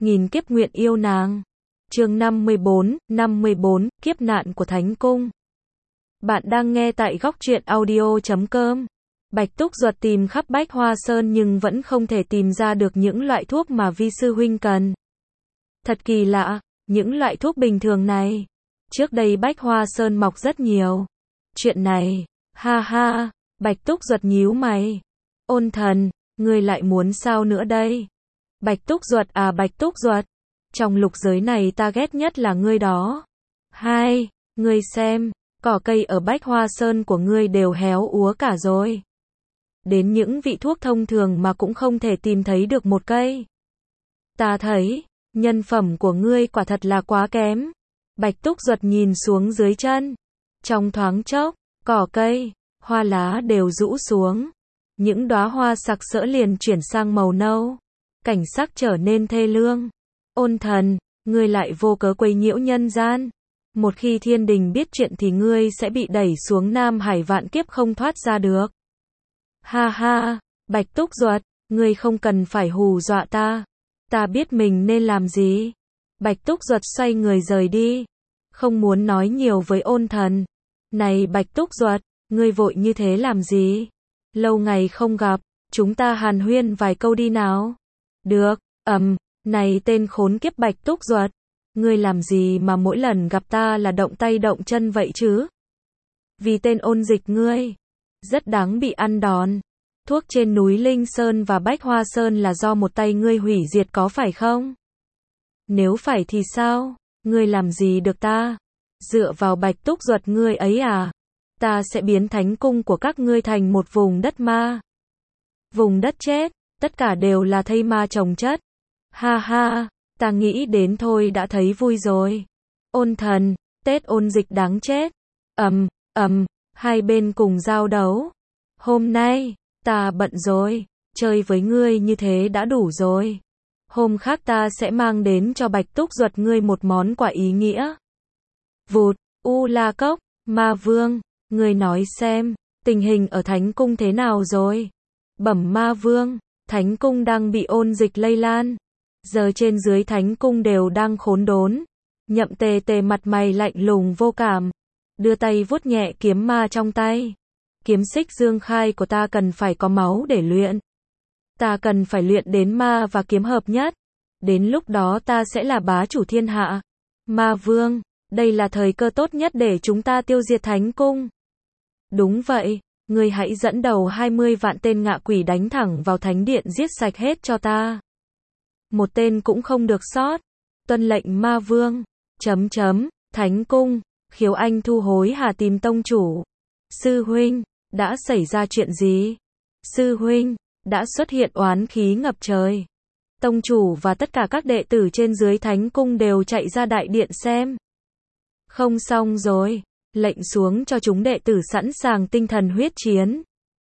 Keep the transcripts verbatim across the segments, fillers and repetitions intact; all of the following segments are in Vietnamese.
nghìn kiếp nguyện yêu nàng. Chương năm mươi bốn, năm mươi bốn, kiếp nạn của Thánh Cung. Bạn đang nghe tại góc truyện audio chấm com. Bạch Túc Duật tìm khắp Bách Hoa Sơn nhưng vẫn không thể tìm ra được những loại thuốc mà vi sư huynh cần. Thật kỳ lạ, những loại thuốc bình thường này, trước đây Bách Hoa Sơn mọc rất nhiều. Chuyện này, ha ha, Bạch Túc Duật nhíu mày. Ôn thần, ngươi lại muốn sao nữa đây? Bạch Túc Duật à Bạch Túc Duật, trong lục giới này ta ghét nhất là ngươi đó. Hai, ngươi xem, cỏ cây ở Bách Hoa Sơn của ngươi đều héo úa cả rồi. Đến những vị thuốc thông thường mà cũng không thể tìm thấy được một cây. Ta thấy, nhân phẩm của ngươi quả thật là quá kém. Bạch Túc Duật nhìn xuống dưới chân. Trong thoáng chốc, cỏ cây, hoa lá đều rũ xuống. Những đóa hoa sặc sỡ liền chuyển sang màu nâu. Cảnh sắc trở nên thê lương. Ôn thần, ngươi lại vô cớ quấy nhiễu nhân gian. Một khi thiên đình biết chuyện thì ngươi sẽ bị đẩy xuống Nam Hải vạn kiếp không thoát ra được. Ha ha, Bạch Túc Duật, ngươi không cần phải hù dọa ta. Ta biết mình nên làm gì. Bạch Túc Duật xoay người rời đi. Không muốn nói nhiều với ôn thần. Này Bạch Túc Duật, ngươi vội như thế làm gì? Lâu ngày không gặp, chúng ta hàn huyên vài câu đi nào. Được, ầm, này tên khốn kiếp Bạch Túc Duật. Ngươi làm gì mà mỗi lần gặp ta là động tay động chân vậy chứ? Vì tên ôn dịch ngươi, rất đáng bị ăn đòn. Thuốc trên núi Linh Sơn và Bách Hoa Sơn là do một tay ngươi hủy diệt có phải không? Nếu phải thì sao? Ngươi làm gì được ta? Dựa vào Bạch Túc Duật ngươi ấy à? Ta sẽ biến Thánh Cung của các ngươi thành một vùng đất ma. Vùng đất chết, tất cả đều là thây ma chồng chất. Ha ha, ta nghĩ đến thôi đã thấy vui rồi. Ôn thần, Tết ôn dịch đáng chết. Ầm, ầm, hai bên cùng giao đấu. Hôm nay, ta bận rồi, chơi với ngươi như thế đã đủ rồi. Hôm khác ta sẽ mang đến cho Bạch Túc Duật ngươi một món quà ý nghĩa. Vụt, U La Cốc, Ma Vương, ngươi nói xem, tình hình ở Thánh Cung thế nào rồi? Bẩm Ma Vương, Thánh Cung đang bị ôn dịch lây lan. Giờ trên dưới Thánh Cung đều đang khốn đốn. Nhậm Tề Tề mặt mày lạnh lùng vô cảm, đưa tay vuốt nhẹ kiếm ma trong tay. Kiếm Xích Dương Khai của ta cần phải có máu để luyện. Ta cần phải luyện đến ma và kiếm hợp nhất. Đến lúc đó ta sẽ là bá chủ thiên hạ. Ma Vương, đây là thời cơ tốt nhất để chúng ta tiêu diệt Thánh Cung. Đúng vậy, ngươi hãy dẫn đầu hai mươi vạn tên ngạ quỷ đánh thẳng vào Thánh Điện giết sạch hết cho ta. Một tên cũng không được sót. Tuân lệnh Ma Vương. Chấm chấm, Thánh Cung, Khiếu Anh thu hối hả tìm tông chủ. Sư huynh, đã xảy ra chuyện gì? Sư huynh, đã xuất hiện oán khí ngập trời. Tông chủ và tất cả các đệ tử trên dưới Thánh Cung đều chạy ra đại điện xem. Không xong rồi, lệnh xuống cho chúng đệ tử sẵn sàng tinh thần huyết chiến.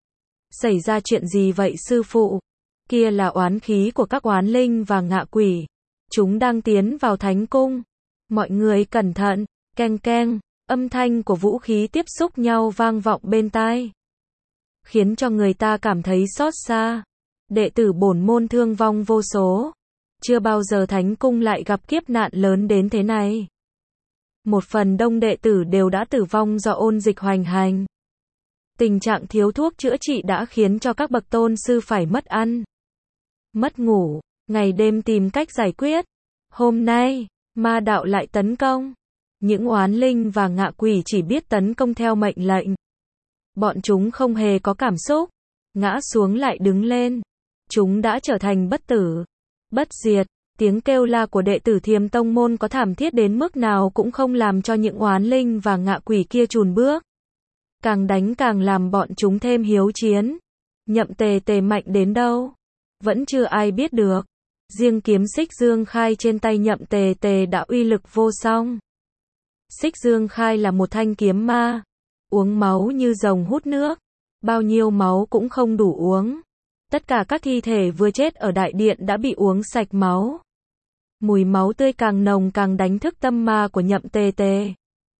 Xảy ra chuyện gì vậy sư phụ? Kia là oán khí của các oán linh và ngạ quỷ. Chúng đang tiến vào Thánh Cung. Mọi người cẩn thận, keng keng, âm thanh của vũ khí tiếp xúc nhau vang vọng bên tai. Khiến cho người ta cảm thấy xót xa. Đệ tử bổn môn thương vong vô số. Chưa bao giờ Thánh Cung lại gặp kiếp nạn lớn đến thế này. Một phần đông đệ tử đều đã tử vong do ôn dịch hoành hành. Tình trạng thiếu thuốc chữa trị đã khiến cho các bậc tôn sư phải mất ăn, mất ngủ, ngày đêm tìm cách giải quyết. Hôm nay, ma đạo lại tấn công. Những oán linh và ngạ quỷ chỉ biết tấn công theo mệnh lệnh. Bọn chúng không hề có cảm xúc. Ngã xuống lại đứng lên. Chúng đã trở thành bất tử, bất diệt. Tiếng kêu la của đệ tử Thiềm Tông môn có thảm thiết đến mức nào cũng không làm cho những oán linh và ngạ quỷ kia chùn bước. Càng đánh càng làm bọn chúng thêm hiếu chiến. Nhậm Tề Tề mạnh đến đâu? Vẫn chưa ai biết được. Riêng kiếm Xích Dương Khai trên tay Nhậm Tề Tề đã uy lực vô song. Xích Dương Khai là một thanh kiếm ma. Uống máu như rồng hút nước. Bao nhiêu máu cũng không đủ uống. Tất cả các thi thể vừa chết ở đại điện đã bị uống sạch máu. Mùi máu tươi càng nồng càng đánh thức tâm ma của Nhậm Tề Tề.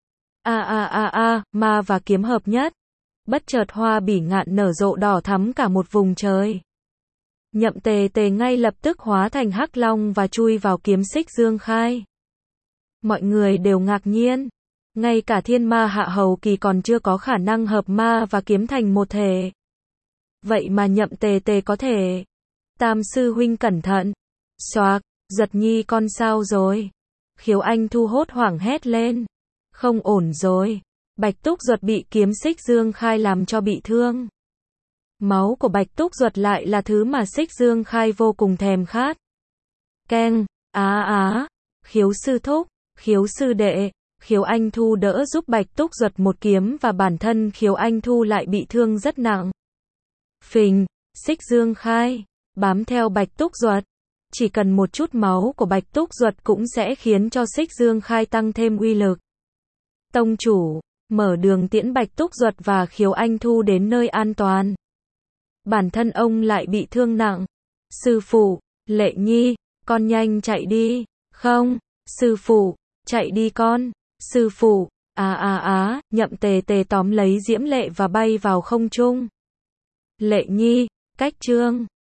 A a a a, ma và kiếm hợp nhất. Bất chợt hoa bỉ ngạn nở rộ đỏ thắm cả một vùng trời. Nhậm Tề Tề ngay lập tức hóa thành hắc long và chui vào kiếm Xích Dương Khai. Mọi người đều ngạc nhiên. Ngay cả thiên ma hạ hầu kỳ còn chưa có khả năng hợp ma và kiếm thành một thể. Vậy mà Nhậm Tề Tề có thể. Tam sư huynh cẩn thận. Xoạc, Duật Nhi con sao rồi? Khiếu Anh Thu hốt hoảng hét lên. Không ổn rồi. Bạch Túc Duật bị kiếm Xích Dương Khai làm cho bị thương. Máu của Bạch Túc Duật lại là thứ mà Xích Dương Khai vô cùng thèm khát. Keng, á á, Khiếu sư thúc, Khiếu sư đệ, Khiếu Anh Thu đỡ giúp Bạch Túc Duật một kiếm và bản thân Khiếu Anh Thu lại bị thương rất nặng. Phình, Xích Dương Khai, bám theo Bạch Túc Duật. Chỉ cần một chút máu của Bạch Túc Duật cũng sẽ khiến cho Xích Dương Khai tăng thêm uy lực. Tông chủ, mở đường tiễn Bạch Túc Duật và Khiếu Anh Thu đến nơi an toàn. Bản thân ông lại bị thương nặng. Sư phụ, Lệ Nhi, con nhanh chạy đi. Không, sư phụ, chạy đi con. Sư phụ, á á á, Nhậm Tề Tề tóm lấy Diễm Lệ và bay vào không trung. Lệ Nhi, cách trương.